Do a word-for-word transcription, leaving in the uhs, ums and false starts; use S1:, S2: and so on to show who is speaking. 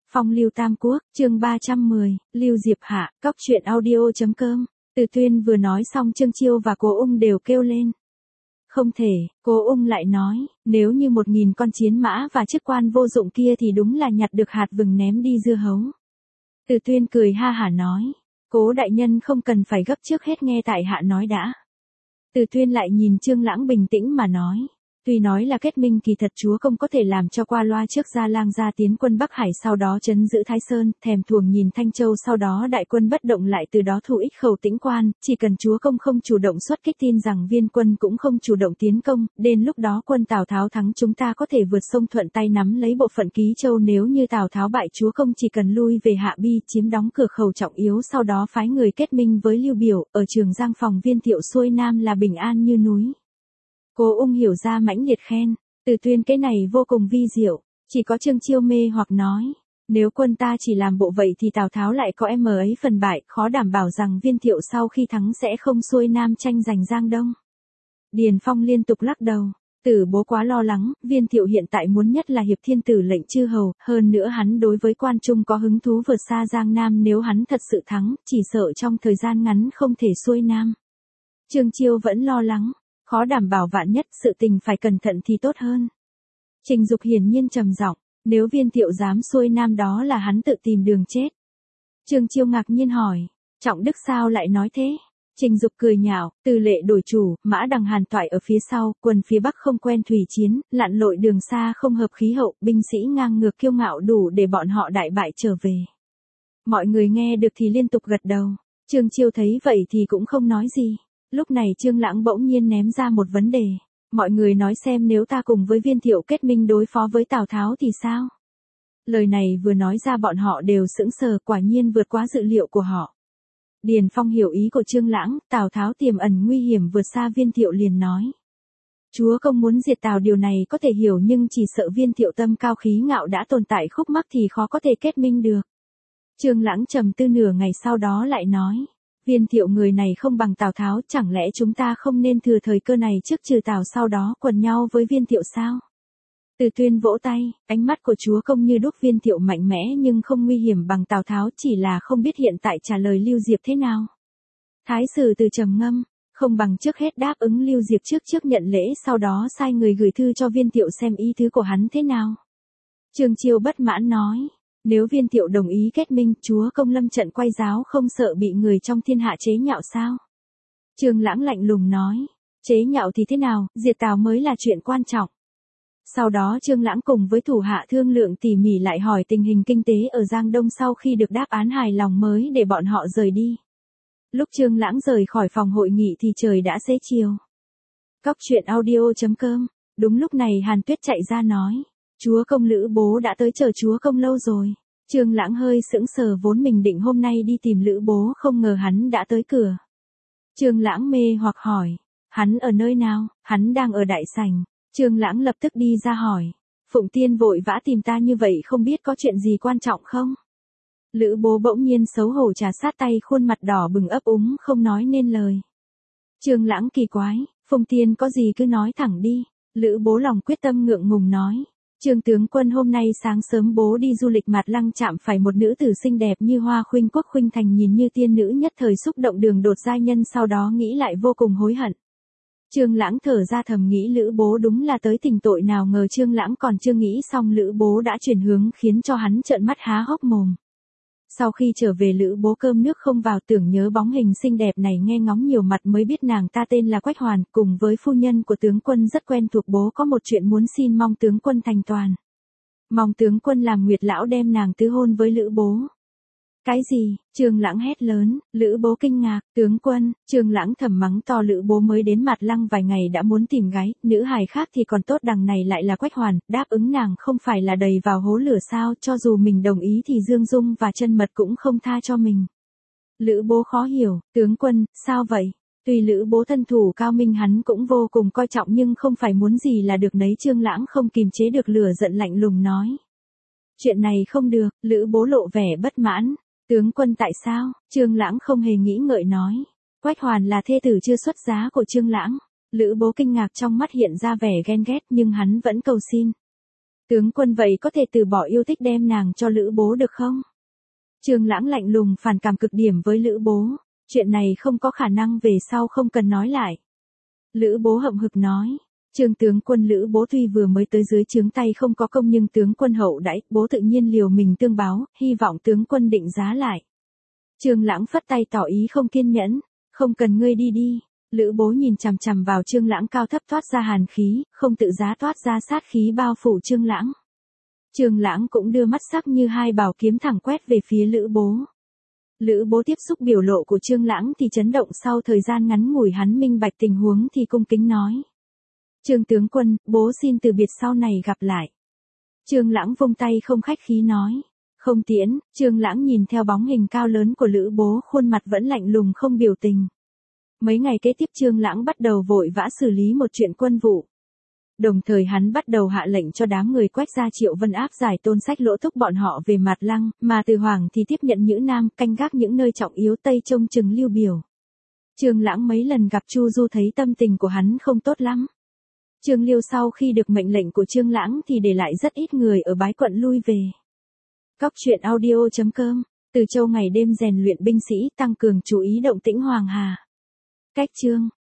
S1: Phong lưu Tam Quốc, chương ba trăm mười, Lưu Diệp Hạ, cóc truyện audio.com. Từ Tuyên vừa nói xong Trương Chiêu và Cố Ung đều kêu lên. Không thể, Cố Ung lại nói, nếu như một nghìn con chiến mã và chức quan vô dụng kia thì đúng là nhặt được hạt vừng ném đi dưa hấu. Từ Tuyên cười ha hả nói, Cố đại nhân không cần phải gấp, trước hết nghe tại hạ nói đã. Từ Tuyên lại nhìn Trương Lãng bình tĩnh mà nói. Tuy nói là kết minh kỳ thật chúa công có thể làm cho qua loa trước Gia Lang gia tiến quân Bắc Hải, sau đó trấn giữ Thái Sơn, thèm thuồng nhìn Thanh Châu, sau đó đại quân bất động lại từ đó thu ích Khẩu Tĩnh quan, chỉ cần chúa công không chủ động xuất kích, tin rằng viên quân cũng không chủ động tiến công, đến lúc đó quân Tào Tháo thắng chúng ta có thể vượt sông thuận tay nắm lấy bộ phận Ký Châu, nếu như Tào Tháo bại chúa công chỉ cần lui về Hạ Bi chiếm đóng cửa khẩu trọng yếu, sau đó phái người kết minh với Lưu Biểu, ở Trường Giang phòng viên thiệu xuôi nam là bình an như núi. Cố Ung hiểu ra mãnh liệt khen, Từ Tuyên cái này vô cùng vi diệu, chỉ có Trương Chiêu mê hoặc nói, nếu quân ta chỉ làm bộ vậy thì Tào Tháo lại có em ấy phần bại, khó đảm bảo rằng viên thiệu sau khi thắng sẽ không xuôi nam tranh giành Giang Đông. Điền Phong liên tục lắc đầu, Tử bố quá lo lắng, viên thiệu hiện tại muốn nhất là hiệp thiên tử lệnh chư hầu, hơn nữa hắn đối với quan trung có hứng thú vượt xa Giang Nam, nếu hắn thật sự thắng, chỉ sợ trong thời gian ngắn không thể xuôi nam. Trương Chiêu vẫn lo lắng. Khó đảm bảo, vạn nhất sự tình phải cẩn thận thì tốt hơn. Trình Dục hiển nhiên trầm giọng, nếu viên thiệu dám xuôi nam đó là hắn tự tìm đường chết. Trương Chiêu ngạc nhiên hỏi, Trọng Đức sao lại nói thế? Trình Dục cười nhạo, Từ lệ đổi chủ, Mã Đằng Hàn toại ở phía sau, quân phía Bắc không quen thủy chiến, lặn lội đường xa không hợp khí hậu, binh sĩ ngang ngược kiêu ngạo đủ để bọn họ đại bại trở về. Mọi người nghe được thì liên tục gật đầu. Trương Chiêu thấy vậy thì cũng không nói gì. Lúc này Trương Lãng bỗng nhiên ném ra một vấn đề. Mọi người nói xem, nếu ta cùng với viên thiệu kết minh đối phó với Tào Tháo thì sao? Lời này vừa nói ra bọn họ đều sững sờ, quả nhiên vượt quá dự liệu của họ. Điền Phong hiểu ý của Trương Lãng, Tào Tháo tiềm ẩn nguy hiểm vượt xa viên thiệu liền nói. Chúa công muốn diệt Tào, điều này có thể hiểu, nhưng chỉ sợ viên thiệu tâm cao khí ngạo đã tồn tại khúc mắc thì khó có thể kết minh được. Trương Lãng trầm tư nửa ngày sau đó lại nói. Viên thiệu người này không bằng Tào Tháo, chẳng lẽ chúng ta không nên thừa thời cơ này trước trừ Tào, sau đó quần nhau với viên thiệu sao? Từ Tuyên vỗ tay, ánh mắt của chúa công như đúc, viên thiệu mạnh mẽ nhưng không nguy hiểm bằng Tào Tháo, chỉ là không biết hiện tại trả lời Lưu Diệp thế nào. Thái sử Từ trầm ngâm, không bằng trước hết đáp ứng Lưu Diệp trước trước nhận lễ, sau đó sai người gửi thư cho viên thiệu xem ý tứ của hắn thế nào. Trương Chiêu bất mãn nói. Nếu viên thiệu đồng ý kết minh, chúa công lâm trận quay giáo không sợ bị người trong thiên hạ chế nhạo sao? Trương Lãng lạnh lùng nói, chế nhạo thì thế nào, diệt Tào mới là chuyện quan trọng. Sau đó Trương Lãng cùng với thủ hạ thương lượng tỉ mỉ, lại hỏi tình hình kinh tế ở Giang Đông, sau khi được đáp án hài lòng mới để bọn họ rời đi. Lúc Trương Lãng rời khỏi phòng hội nghị thì trời đã xế chiều. Cóc truyện audio.com. Đúng lúc này Hàn Tuyết chạy ra nói. Chúa công Lữ bố đã tới, chờ chúa công lâu rồi. Trương Lãng hơi sững sờ, vốn mình định hôm nay đi tìm Lữ bố, không ngờ hắn đã tới cửa. Trương Lãng mê hoặc hỏi, hắn ở nơi nào? Hắn đang ở đại sảnh. Trương Lãng lập tức đi ra hỏi, Phụng Tiên vội vã tìm ta như vậy, không biết có chuyện gì quan trọng không? Lữ bố bỗng nhiên xấu hổ trà sát tay, khuôn mặt đỏ bừng ấp úng không nói nên lời. Trương Lãng kỳ quái, Phụng Tiên có gì cứ nói thẳng đi. Lữ bố lòng quyết tâm ngượng ngùng nói. Trương tướng quân, hôm nay sáng sớm bố đi du lịch Mạt Lăng, chạm phải một nữ tử xinh đẹp như hoa khuynh quốc khuynh thành, nhìn như tiên nữ, nhất thời xúc động đường đột giai nhân, sau đó nghĩ lại vô cùng hối hận. Trương Lãng thở ra thầm nghĩ Lữ bố đúng là tới tình tội, nào ngờ Trương Lãng còn chưa nghĩ xong Lữ bố đã chuyển hướng, khiến cho hắn trợn mắt há hốc mồm. Sau khi trở về Lữ bố cơm nước không vào, tưởng nhớ bóng hình xinh đẹp này, nghe ngóng nhiều mặt mới biết nàng ta tên là Quách Hoàn, cùng với phu nhân của tướng quân rất quen thuộc, bố có một chuyện muốn xin mong tướng quân thành toàn. Mong tướng quân làm Nguyệt lão đem nàng tứ hôn với Lữ bố. Cái gì? Trương Lãng hét lớn. Lữ bố kinh ngạc, tướng quân. Trương Lãng thầm mắng to, Lữ bố mới đến Mạt Lăng vài ngày đã muốn tìm gái, nữ hài khác thì còn tốt, đằng này lại là Quách Hoàn, đáp ứng nàng không phải là đầy vào hố lửa sao? Cho dù mình đồng ý thì Dương Dung và Chân Mật cũng không tha cho mình. Lữ bố khó hiểu, tướng quân, sao vậy? Tuy Lữ bố thân thủ cao minh, hắn cũng vô cùng coi trọng, nhưng không phải muốn gì là được nấy. Trương Lãng không kìm chế được lửa giận, lạnh lùng nói. Chuyện này không được. Lữ bố lộ vẻ bất mãn. Tướng quân tại sao? Trương Lãng không hề nghĩ ngợi nói. Quách Hoàn là thê tử chưa xuất giá của Trương Lãng. Lữ bố kinh ngạc, trong mắt hiện ra vẻ ghen ghét, nhưng hắn vẫn cầu xin. Tướng quân vậy có thể từ bỏ yêu thích đem nàng cho Lữ Bố được không? Trương Lãng lạnh lùng phản cảm cực điểm với Lữ Bố, chuyện này không có khả năng về sau không cần nói lại. Lữ Bố hậm hực nói, Trương tướng quân Lữ Bố tuy vừa mới tới dưới trướng tay không có công nhưng tướng quân hậu đãi, bố tự nhiên liều mình tương báo, hy vọng tướng quân định giá lại. Trương Lãng phất tay tỏ ý không kiên nhẫn, không cần ngươi đi đi. Lữ Bố nhìn chằm chằm vào Trương Lãng cao thấp toát ra hàn khí, không tự giá toát ra sát khí bao phủ Trương Lãng. Trương Lãng cũng đưa mắt sắc như hai bảo kiếm thẳng quét về phía Lữ Bố. Lữ Bố tiếp xúc biểu lộ của Trương Lãng thì chấn động, sau thời gian ngắn ngủi hắn minh bạch tình huống thì cung kính nói. Trương tướng quân, bố xin từ biệt sau này gặp lại. Trương Lãng vung tay không khách khí nói. Không tiễn. Trương Lãng nhìn theo bóng hình cao lớn của Lữ Bố, khuôn mặt vẫn lạnh lùng không biểu tình. Mấy ngày kế tiếp Trương Lãng bắt đầu vội vã xử lý một chuyện quân vụ. Đồng thời hắn bắt đầu hạ lệnh cho đám người Quách gia Triệu Vân áp giải Tôn Sách Lỗ thúc bọn họ về Mạt Lăng, mà Từ Hoàng thì tiếp nhận Nhữ Nam, canh gác những nơi trọng yếu Tây trông chừng Lưu Biểu. Trương Lãng mấy lần gặp Chu Du thấy tâm tình của hắn không tốt lắm. Trương Liêu sau khi được mệnh lệnh của Trương Lãng thì để lại rất ít người ở Bái Quận lui về. Cóc truyện audio chấm com, Từ Châu ngày đêm rèn luyện binh sĩ, tăng cường chú ý động tĩnh Hoàng Hà. Cách chương